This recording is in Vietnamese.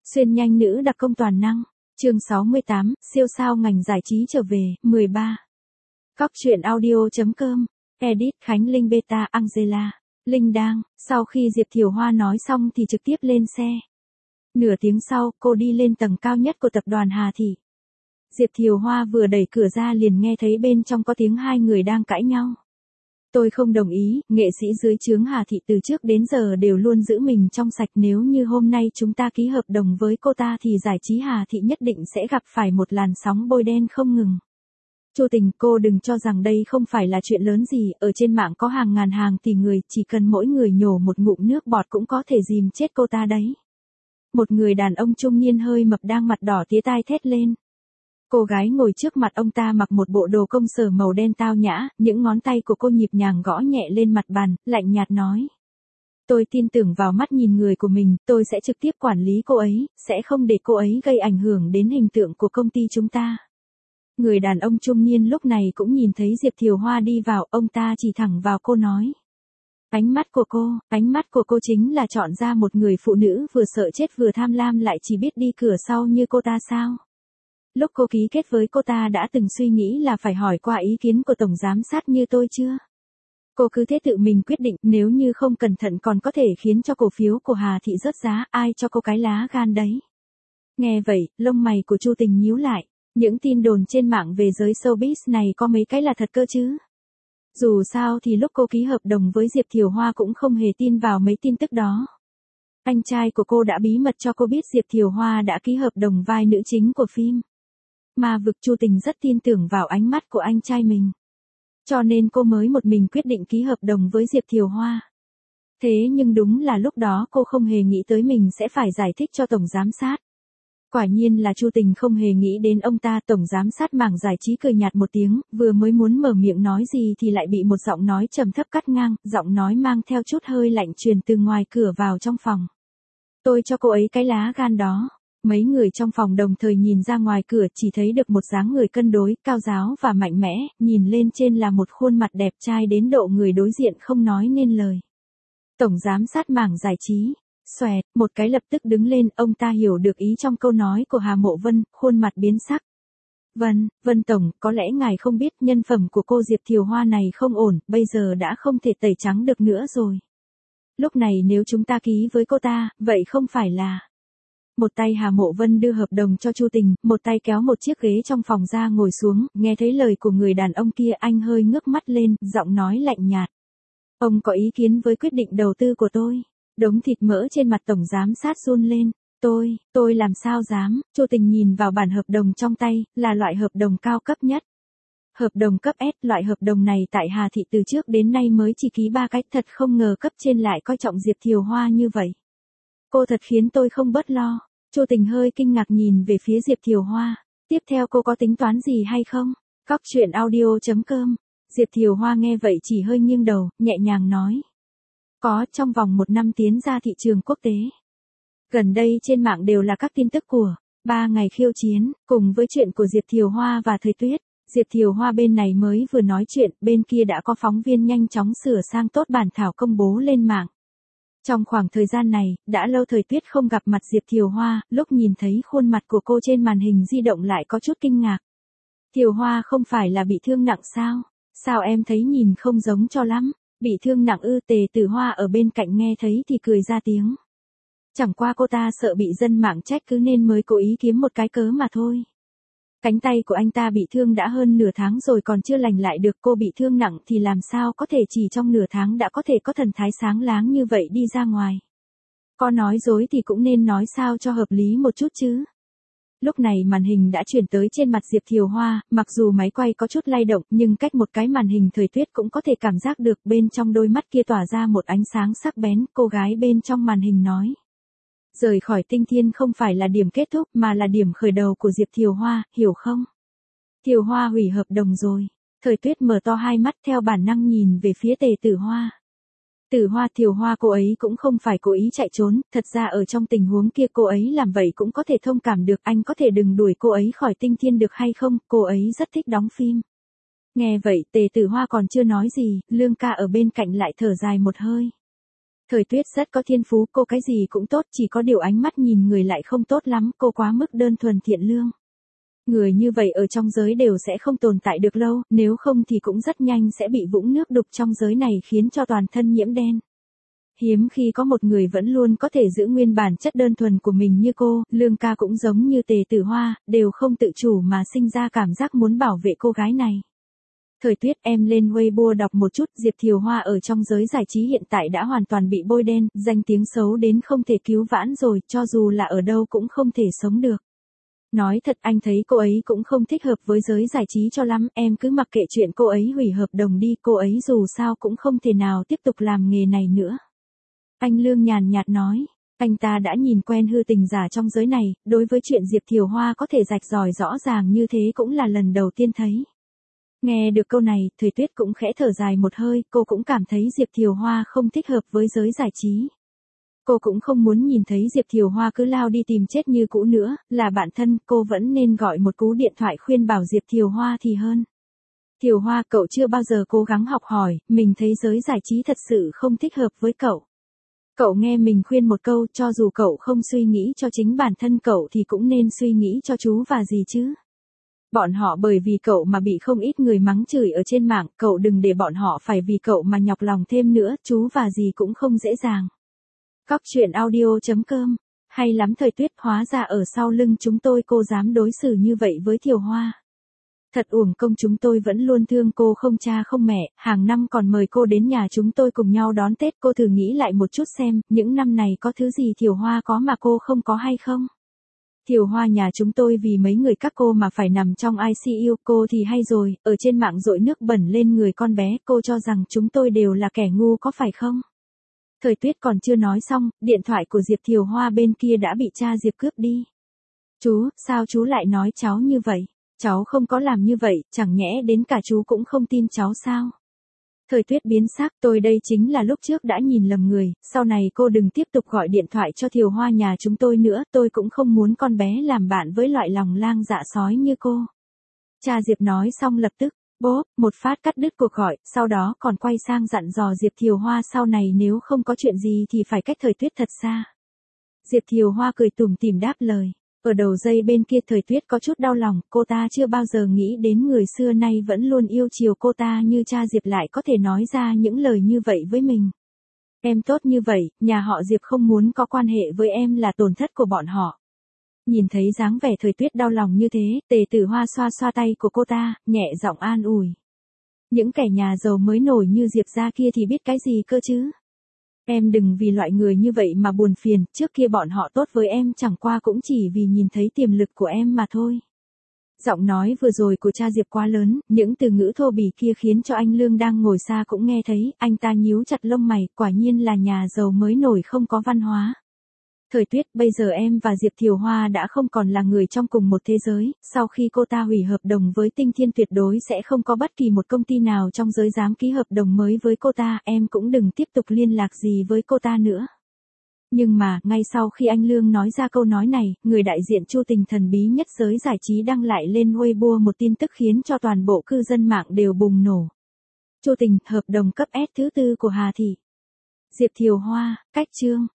Xuyên nhanh nữ đặc công toàn năng. Chương 68, siêu sao ngành giải trí trở về, 13. Cóc truyện audio.com. Edit Khánh Linh Beta Angela. Linh đang, sau khi Diệp Thiều Hoa nói xong thì trực tiếp lên xe. Nửa tiếng sau, cô đi lên tầng cao nhất của tập đoàn Hà Thị. Diệp Thiều Hoa vừa đẩy cửa ra liền nghe thấy bên trong có tiếng hai người đang cãi nhau. Tôi không đồng ý, nghệ sĩ dưới trướng Hà Thị từ trước đến giờ đều luôn giữ mình trong sạch, nếu như hôm nay chúng ta ký hợp đồng với cô ta thì giải trí Hà Thị nhất định sẽ gặp phải một làn sóng bôi đen không ngừng. Chu Tình, cô đừng cho rằng đây không phải là chuyện lớn gì, ở trên mạng có hàng ngàn hàng tỷ người, chỉ cần mỗi người nhổ một ngụm nước bọt cũng có thể dìm chết cô ta đấy. Một người đàn ông trung niên hơi mập đang mặt đỏ tía tai thét lên. Cô gái ngồi trước mặt ông ta mặc một bộ đồ công sở màu đen tao nhã, những ngón tay của cô nhịp nhàng gõ nhẹ lên mặt bàn, lạnh nhạt nói. Tôi tin tưởng vào mắt nhìn người của mình, tôi sẽ trực tiếp quản lý cô ấy, sẽ không để cô ấy gây ảnh hưởng đến hình tượng của công ty chúng ta. Người đàn ông trung niên lúc này cũng nhìn thấy Diệp Thiều Hoa đi vào, ông ta chỉ thẳng vào cô nói. Ánh mắt của cô chính là chọn ra một người phụ nữ vừa sợ chết vừa tham lam lại chỉ biết đi cửa sau như cô ta sao? Lúc cô ký kết với cô ta đã từng suy nghĩ là phải hỏi qua ý kiến của tổng giám sát như tôi chưa? Cô cứ thế tự mình quyết định, nếu như không cẩn thận còn có thể khiến cho cổ phiếu của Hà Thị rớt giá, ai cho cô cái lá gan đấy? Nghe vậy, lông mày của Chu Tình nhíu lại, những tin đồn trên mạng về giới showbiz này có mấy cái là thật cơ chứ? Dù sao thì lúc cô ký hợp đồng với Diệp Thiều Hoa cũng không hề tin vào mấy tin tức đó. Anh trai của cô đã bí mật cho cô biết Diệp Thiều Hoa đã ký hợp đồng vai nữ chính của phim Ma Vực. Chu Tình rất tin tưởng vào ánh mắt của anh trai mình. Cho nên cô mới một mình quyết định ký hợp đồng với Diệp Thiều Hoa. Thế nhưng đúng là lúc đó cô không hề nghĩ tới mình sẽ phải giải thích cho tổng giám sát. Quả nhiên là Chu Tình không hề nghĩ đến ông ta. Tổng giám sát mảng giải trí cười nhạt một tiếng, vừa mới muốn mở miệng nói gì thì lại bị một giọng nói trầm thấp cắt ngang, giọng nói mang theo chút hơi lạnh truyền từ ngoài cửa vào trong phòng. Tôi cho cô ấy cái lá gan đó. Mấy người trong phòng đồng thời nhìn ra ngoài cửa, chỉ thấy được một dáng người cân đối, cao ráo và mạnh mẽ, nhìn lên trên là một khuôn mặt đẹp trai đến độ người đối diện không nói nên lời. Tổng giám sát mảng giải trí. Xoẹt, một cái lập tức đứng lên, ông ta hiểu được ý trong câu nói của Hà Mộ Vân, khuôn mặt biến sắc. Vân Tổng, có lẽ ngài không biết nhân phẩm của cô Diệp Thiều Hoa này không ổn, bây giờ đã không thể tẩy trắng được nữa rồi. Lúc này nếu chúng ta ký với cô ta, vậy không phải là... Một tay Hà Mộ Vân đưa hợp đồng cho Chu Tình, một tay kéo một chiếc ghế trong phòng ra ngồi xuống, nghe thấy lời của người đàn ông kia anh hơi ngước mắt lên, giọng nói lạnh nhạt. Ông có ý kiến với quyết định đầu tư của tôi? Đống thịt mỡ trên mặt tổng giám sát run lên. Tôi làm sao dám? Chu Tình nhìn vào bản hợp đồng trong tay, là loại hợp đồng cao cấp nhất. Hợp đồng cấp S, loại hợp đồng này tại Hà Thị từ trước đến nay mới chỉ ký 3 cái, thật không ngờ cấp trên lại coi trọng Diệp Thiều Hoa như vậy. Cô thật khiến tôi không bớt lo. Chu Tình hơi kinh ngạc nhìn về phía Diệp Thiều Hoa. Tiếp theo cô có tính toán gì hay không? Cóc truyện audio.com. Diệp Thiều Hoa nghe vậy chỉ hơi nghiêng đầu, nhẹ nhàng nói. Có, trong vòng 1 năm tiến ra thị trường quốc tế. Gần đây trên mạng đều là các tin tức của 3 ngày khiêu chiến, cùng với chuyện của Diệp Thiều Hoa và Thời Tuyết. Diệp Thiều Hoa bên này mới vừa nói chuyện, bên kia đã có phóng viên nhanh chóng sửa sang tốt bản thảo công bố lên mạng. Trong khoảng thời gian này, đã lâu Thời Tuyết không gặp mặt Diệp Thiều Hoa, lúc nhìn thấy khuôn mặt của cô trên màn hình di động lại có chút kinh ngạc. Thiều Hoa không phải là bị thương nặng sao? Sao em thấy nhìn không giống cho lắm? Bị thương nặng ư? Tề Tử Hoa ở bên cạnh nghe thấy thì cười ra tiếng. Chẳng qua cô ta sợ bị dân mạng trách cứ nên mới cố ý kiếm một cái cớ mà thôi. Cánh tay của anh ta bị thương đã hơn nửa tháng rồi còn chưa lành lại được, cô bị thương nặng thì làm sao có thể chỉ trong nửa tháng đã có thể có thần thái sáng láng như vậy đi ra ngoài. Có nói dối thì cũng nên nói sao cho hợp lý một chút chứ. Lúc này màn hình đã chuyển tới trên mặt Diệp Thiều Hoa, mặc dù máy quay có chút lay động nhưng cách một cái màn hình Thời Tuyết cũng có thể cảm giác được bên trong đôi mắt kia tỏa ra một ánh sáng sắc bén. Cô gái bên trong màn hình nói. Rời khỏi Tinh Thiên không phải là điểm kết thúc mà là điểm khởi đầu của Diệp Thiều Hoa, hiểu không? Thiều Hoa hủy hợp đồng rồi. Thời Tuyết mở to hai mắt theo bản năng nhìn về phía Tề Tử Hoa. Thiều Hoa cô ấy cũng không phải cố ý chạy trốn, thật ra ở trong tình huống kia cô ấy làm vậy cũng có thể thông cảm được, anh có thể đừng đuổi cô ấy khỏi Tinh Thiên được hay không, cô ấy rất thích đóng phim. Nghe vậy Tề Tử Hoa còn chưa nói gì, Lương ca ở bên cạnh lại thở dài một hơi. Thời Tuyết rất có thiên phú, cô cái gì cũng tốt, chỉ có điều ánh mắt nhìn người lại không tốt lắm, cô quá mức đơn thuần thiện lương. Người như vậy ở trong giới đều sẽ không tồn tại được lâu, nếu không thì cũng rất nhanh sẽ bị vũng nước đục trong giới này khiến cho toàn thân nhiễm đen. Hiếm khi có một người vẫn luôn có thể giữ nguyên bản chất đơn thuần của mình như cô, Lương ca cũng giống như Tề Tử Hoa, đều không tự chủ mà sinh ra cảm giác muốn bảo vệ cô gái này. Thời Tuyết, em lên Weibo đọc một chút, Diệp Thiều Hoa ở trong giới giải trí hiện tại đã hoàn toàn bị bôi đen, danh tiếng xấu đến không thể cứu vãn rồi, cho dù là ở đâu cũng không thể sống được. Nói thật anh thấy cô ấy cũng không thích hợp với giới giải trí cho lắm, em cứ mặc kệ chuyện cô ấy hủy hợp đồng đi, cô ấy dù sao cũng không thể nào tiếp tục làm nghề này nữa. Anh Lương nhàn nhạt nói, anh ta đã nhìn quen hư tình giả trong giới này, đối với chuyện Diệp Thiều Hoa có thể rạch ròi rõ ràng như thế cũng là lần đầu tiên thấy. Nghe được câu này, Thời Tuyết cũng khẽ thở dài một hơi, cô cũng cảm thấy Diệp Thiều Hoa không thích hợp với giới giải trí. Cô cũng không muốn nhìn thấy Diệp Thiều Hoa cứ lao đi tìm chết như cũ nữa, là bạn thân, cô vẫn nên gọi một cú điện thoại khuyên bảo Diệp Thiều Hoa thì hơn. Thiều Hoa, cậu chưa bao giờ cố gắng học hỏi, mình thấy giới giải trí thật sự không thích hợp với cậu. Cậu nghe mình khuyên một câu, cho dù cậu không suy nghĩ cho chính bản thân cậu thì cũng nên suy nghĩ cho chú và dì chứ. Bọn họ bởi vì cậu mà bị không ít người mắng chửi ở trên mạng, cậu đừng để bọn họ phải vì cậu mà nhọc lòng thêm nữa, chú và dì cũng không dễ dàng. Cóc truyện audio.com. Hay lắm Thời Tuyết, hóa ra ở sau lưng chúng tôi cô dám đối xử như vậy với Thiều Hoa. Thật uổng công, chúng tôi vẫn luôn thương cô không cha không mẹ, hàng năm còn mời cô đến nhà chúng tôi cùng nhau đón Tết, cô thử nghĩ lại một chút xem, những năm này có thứ gì Thiều Hoa có mà cô không có hay không? Thiều Hoa nhà chúng tôi vì mấy người các cô mà phải nằm trong ICU, cô thì hay rồi, ở trên mạng dội nước bẩn lên người con bé, cô cho rằng chúng tôi đều là kẻ ngu có phải không? Thời Tuyết còn chưa nói xong, điện thoại của Diệp Thiều Hoa bên kia đã bị cha Diệp cướp đi. Chú, sao chú lại nói cháu như vậy? Cháu không có làm như vậy, chẳng nhẽ đến cả chú cũng không tin cháu sao? Thời Tuyết biến sắc, tôi đây chính là lúc trước đã nhìn lầm người, sau này cô đừng tiếp tục gọi điện thoại cho Thiều Hoa nhà chúng tôi nữa, tôi cũng không muốn con bé làm bạn với loại lòng lang dạ sói như cô. Cha Diệp nói xong lập tức, bốp, một phát cắt đứt cuộc gọi, sau đó còn quay sang dặn dò Diệp Thiều Hoa sau này nếu không có chuyện gì thì phải cách Thời Tuyết thật xa. Diệp Thiều Hoa cười tủm tỉm đáp lời. Ở đầu dây bên kia Thời Tuyết có chút đau lòng, cô ta chưa bao giờ nghĩ đến người xưa nay vẫn luôn yêu chiều cô ta như cha Diệp lại có thể nói ra những lời như vậy với mình. Em tốt như vậy, nhà họ Diệp không muốn có quan hệ với em là tổn thất của bọn họ. Nhìn thấy dáng vẻ Thời Tuyết đau lòng như thế, Tề Tử Hoa xoa xoa tay của cô ta, nhẹ giọng an ủi. Những kẻ nhà giàu mới nổi như Diệp gia kia thì biết cái gì cơ chứ? Em đừng vì loại người như vậy mà buồn phiền, trước kia bọn họ tốt với em chẳng qua cũng chỉ vì nhìn thấy tiềm lực của em mà thôi. Giọng nói vừa rồi của cha Diệp quá lớn, những từ ngữ thô bỉ kia khiến cho anh Lương đang ngồi xa cũng nghe thấy, anh ta nhíu chặt lông mày, quả nhiên là nhà giàu mới nổi không có văn hóa. Thời Tuyết, bây giờ em và Diệp Thiều Hoa đã không còn là người trong cùng một thế giới, sau khi cô ta hủy hợp đồng với Tinh Thiên tuyệt đối sẽ không có bất kỳ một công ty nào trong giới dám ký hợp đồng mới với cô ta, em cũng đừng tiếp tục liên lạc gì với cô ta nữa. Nhưng mà, ngay sau khi anh Lương nói ra câu nói này, người đại diện Chu Tình thần bí nhất giới giải trí đăng lại lên Weibo một tin tức khiến cho toàn bộ cư dân mạng đều bùng nổ. Chu Tình, hợp đồng cấp S thứ 4 của Hà Thị. Diệp Thiều Hoa, cách chương.